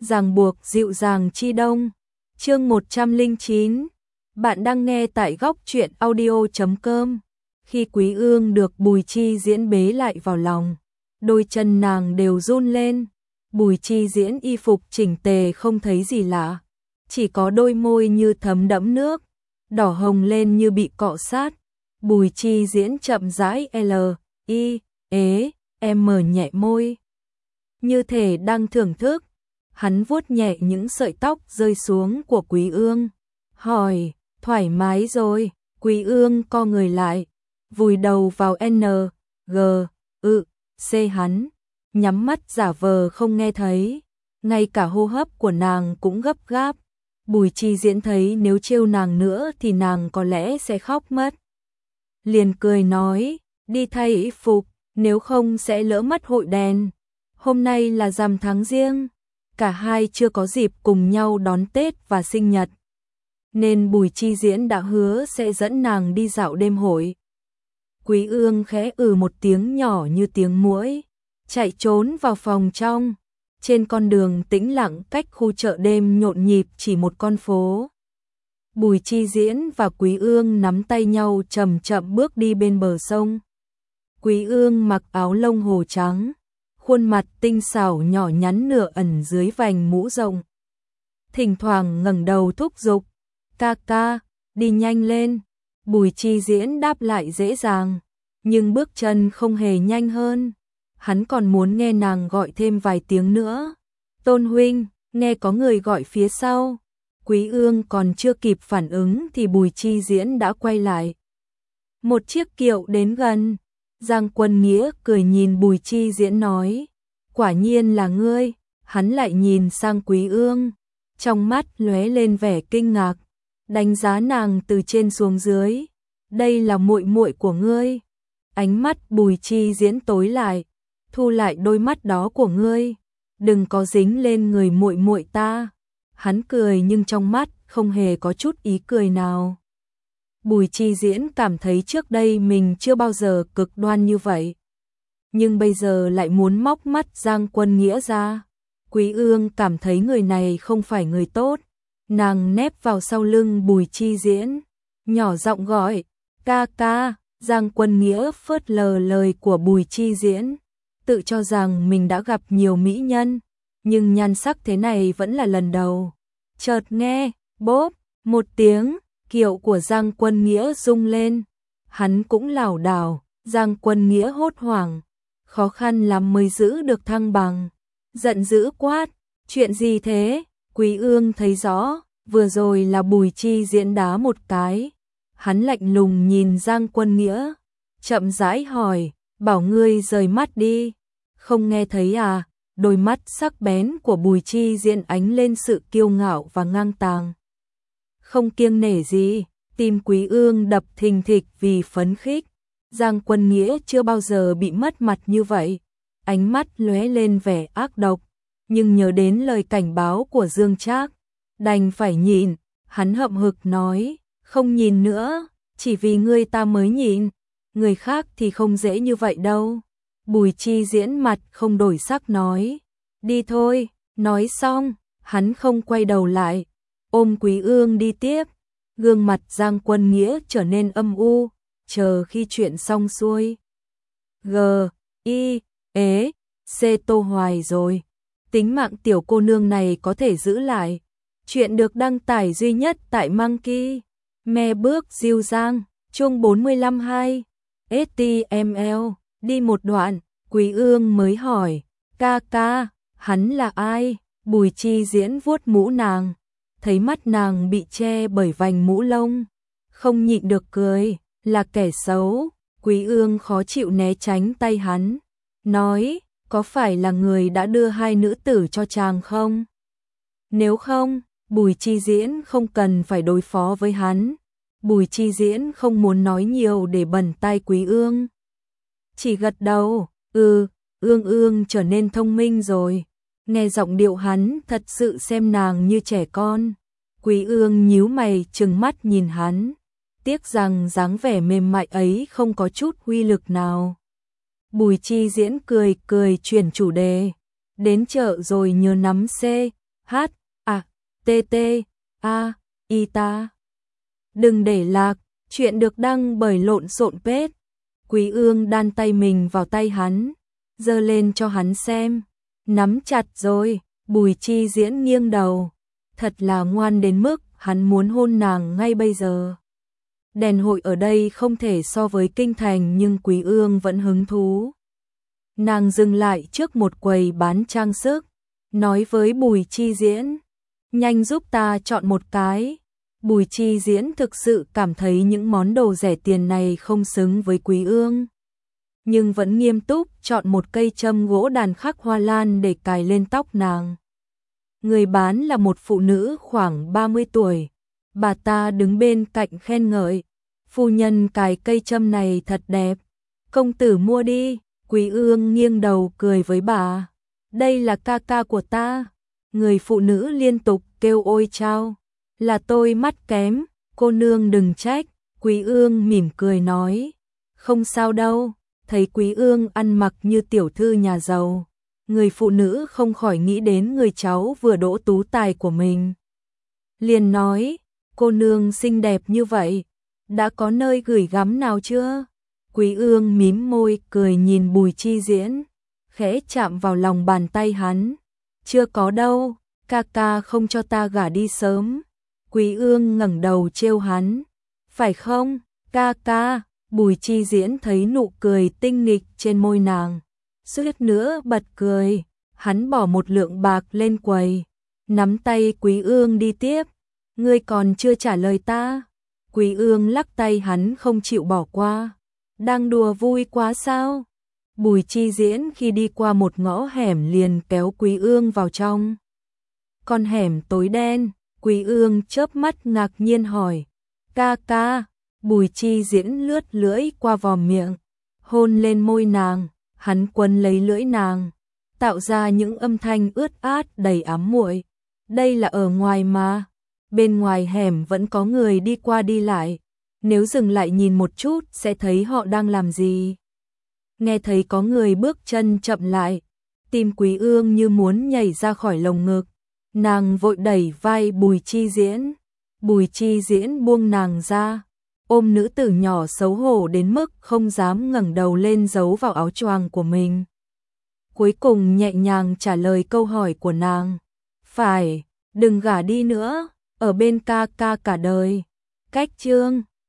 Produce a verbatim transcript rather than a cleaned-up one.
ràng buộc dịu dàng chi đông. Chương một trăm lẻ chín. Bạn đang nghe tại góc truyện audio chấm com. Khi Quý Ương được Bùi Chi Diễn bế lại vào lòng, đôi chân nàng đều run lên. Bùi Chi Diễn y phục chỉnh tề không thấy gì lạ, chỉ có đôi môi như thấm đẫm nước, đỏ hồng lên như bị cọ sát. Bùi Chi Diễn chậm rãi L, I, ế, em mở nhẹ môi, như thể đang thưởng thức. Hắn vuốt nhẹ những sợi tóc rơi xuống của Quý Ương, hỏi, thoải mái rồi? Quý Ương co người lại, vùi đầu vào N, G, ự, C hắn, nhắm mắt giả vờ không nghe thấy, ngay cả hô hấp của nàng cũng gấp gáp. Bùi Chi Diễn thấy nếu trêu nàng nữa thì nàng có lẽ sẽ khóc mất. Liền cười nói, đi thay y phục, nếu không sẽ lỡ mất hội đèn. Hôm nay là rằm tháng Giêng, cả hai chưa có dịp cùng nhau đón Tết và sinh nhật, nên Bùi Chi Diễn đã hứa sẽ dẫn nàng đi dạo đêm hội. Quý Ương khẽ ừ một tiếng nhỏ như tiếng muỗi, chạy trốn vào phòng trong. Trên con đường tĩnh lặng cách khu chợ đêm nhộn nhịp chỉ một con phố, Bùi Chi Diễn và Quý Ương nắm tay nhau chậm chậm bước đi bên bờ sông. Quý Ương mặc áo lông hồ trắng, khuôn mặt tinh xảo nhỏ nhắn nửa ẩn dưới vành mũ rộng. Thỉnh thoảng ngẩng đầu thúc giục, ca ca, đi nhanh lên. Bùi Chi Diễn đáp lại dễ dàng, nhưng bước chân không hề nhanh hơn. Hắn còn muốn nghe nàng gọi thêm vài tiếng nữa. Tôn huynh, nghe có người gọi phía sau. Quý Ương còn chưa kịp phản ứng thì Bùi Chi Diễn đã quay lại. Một chiếc kiệu đến gần. Giang Quân Nghĩa cười nhìn Bùi Chi Diễn nói, quả nhiên là ngươi. Hắn lại nhìn sang Quý Ương, trong mắt lóe lên vẻ kinh ngạc, đánh giá nàng từ trên xuống dưới. Đây là muội muội của ngươi. Ánh mắt Bùi Chi Diễn tối lại, thu lại đôi mắt đó của ngươi, đừng có dính lên người muội muội ta. Hắn cười nhưng trong mắt không hề có chút ý cười nào. Bùi Chi Diễn cảm thấy trước đây mình chưa bao giờ cực đoan như vậy, nhưng bây giờ lại muốn móc mắt Giang Quân Nghĩa ra. Quý Ương cảm thấy người này không phải người tốt. Nàng nép vào sau lưng Bùi Chi Diễn, nhỏ giọng gọi, ca ca. Giang Quân Nghĩa phớt lờ lời của Bùi Chi Diễn, tự cho rằng mình đã gặp nhiều mỹ nhân, nhưng nhan sắc thế này vẫn là lần đầu. Chợt nghe, bốp, một tiếng, kiệu của Giang Quân Nghĩa rung lên. Hắn cũng lảo đảo, Giang Quân Nghĩa hốt hoảng, khó khăn lắm mới giữ được thăng bằng. Giận dữ quát, chuyện gì thế? Quý Ương thấy rõ, vừa rồi là Bùi Chi Diễn đá một cái. Hắn lạnh lùng nhìn Giang Quân Nghĩa, chậm rãi hỏi, bảo ngươi rời mắt đi, không nghe thấy à? Đôi mắt sắc bén của Bùi Chi Diễn ánh lên sự kiêu ngạo và ngang tàng. Không kiêng nể gì, tim Quý Ương đập thình thịch vì phấn khích. Giang Quân Nghĩa chưa bao giờ bị mất mặt như vậy, ánh mắt lóe lên vẻ ác độc, nhưng nhớ đến lời cảnh báo của Dương Trác, đành phải nhịn. Hắn hậm hực nói, không nhìn nữa, chỉ vì ngươi ta mới nhịn, người khác thì không dễ như vậy đâu. Bùi Chi Diễn mặt không đổi sắc nói, đi thôi. Nói xong, hắn không quay đầu lại, ôm Quý Ương đi tiếp. Gương mặt Giang Quân Nghĩa trở nên âm u, chờ khi chuyện xong xuôi. G, I, ế, C Tô Hoài rồi. Tính mạng tiểu cô nương này có thể giữ lại. Chuyện được đăng tải duy nhất tại Monkey Me Bước Diêu Giang, chương bốn mươi lăm hai. ét tê em lờ, đi một đoạn, Quý Ương mới hỏi, ca ca, hắn là ai? Bùi Chi Diễn vuốt mũ nàng, thấy mắt nàng bị che bởi vành mũ lông, không nhịn được cười, là kẻ xấu. Quý Ương khó chịu né tránh tay hắn, nói, có phải là người đã đưa hai nữ tử cho chàng không? Nếu không, Bùi Chi Diễn không cần phải đối phó với hắn. Bùi Chi Diễn không muốn nói nhiều để bẩn tai Quý Ương, chỉ gật đầu, ừ. Ương Ương trở nên thông minh rồi. Nghe giọng điệu hắn thật sự xem nàng như trẻ con. Quý Ương nhíu mày trừng mắt nhìn hắn, tiếc rằng dáng vẻ mềm mại ấy không có chút uy lực nào. Bùi Chi Diễn cười cười chuyển chủ đề, đến chợ rồi nhớ nắm xe, Hát, à, tê tê, a, y ta. Đừng để lạc, chuyện được đăng bởi Lộn Xộn Pết. Quý Ương đan tay mình vào tay hắn, giơ lên cho hắn xem. Nắm chặt rồi, Bùi Chi Diễn nghiêng đầu. Thật là ngoan đến mức hắn muốn hôn nàng ngay bây giờ. Đèn hội ở đây không thể so với kinh thành nhưng Quý Ương vẫn hứng thú. Nàng dừng lại trước một quầy bán trang sức, nói với Bùi Chi Diễn, nhanh giúp ta chọn một cái. Bùi Chi Diễn thực sự cảm thấy những món đồ rẻ tiền này không xứng với Quý Ương, nhưng vẫn nghiêm túc chọn một cây châm gỗ đàn khắc hoa lan để cài lên tóc nàng. Người bán là một phụ nữ khoảng ba mươi tuổi, bà ta đứng bên cạnh khen ngợi, phu nhân cài cây châm này thật đẹp, công tử mua đi. Quý Ương nghiêng đầu cười với bà, đây là ca ca của ta. Người phụ nữ liên tục kêu ôi chao, là tôi mắt kém, cô nương đừng trách. Quý Ương mỉm cười nói, không sao đâu. Thấy Quý Ương ăn mặc như tiểu thư nhà giàu, người phụ nữ không khỏi nghĩ đến người cháu vừa đỗ tú tài của mình. Liền nói, cô nương xinh đẹp như vậy, đã có nơi gửi gắm nào chưa? Quý Ương mím môi cười nhìn Bùi Chi Diễn, khẽ chạm vào lòng bàn tay hắn. Chưa có đâu, ca ca không cho ta gả đi sớm. Quý Ương ngẩng đầu trêu hắn, phải không, ca ca? Bùi Chi Diễn thấy nụ cười tinh nghịch trên môi nàng, suýt nữa bật cười. Hắn bỏ một lượng bạc lên quầy, nắm tay Quý Ương đi tiếp. Ngươi còn chưa trả lời ta. Quý Ương lắc tay hắn không chịu bỏ qua. Đang đùa vui quá sao? Bùi Chi Diễn khi đi qua một ngõ hẻm liền kéo Quý Ương vào trong. Con hẻm tối đen, Quý Ương chớp mắt ngạc nhiên hỏi, ca ca? Bùi Chi Diễn lướt lưỡi qua vòm miệng, hôn lên môi nàng, hắn quấn lấy lưỡi nàng, tạo ra những âm thanh ướt át đầy ám muội. Đây là ở ngoài mà, bên ngoài hẻm vẫn có người đi qua đi lại, nếu dừng lại nhìn một chút sẽ thấy họ đang làm gì. Nghe thấy có người bước chân chậm lại, tim Quý Ương như muốn nhảy ra khỏi lồng ngực, nàng vội đẩy vai Bùi Chi Diễn. Bùi Chi Diễn buông nàng ra, ôm nữ tử nhỏ xấu hổ đến mức không dám ngẩng đầu lên giấu vào áo choàng của mình. Cuối cùng nhẹ nhàng trả lời câu hỏi của nàng, phải, đừng gả đi nữa, ở bên ca ca cả đời. Cách chương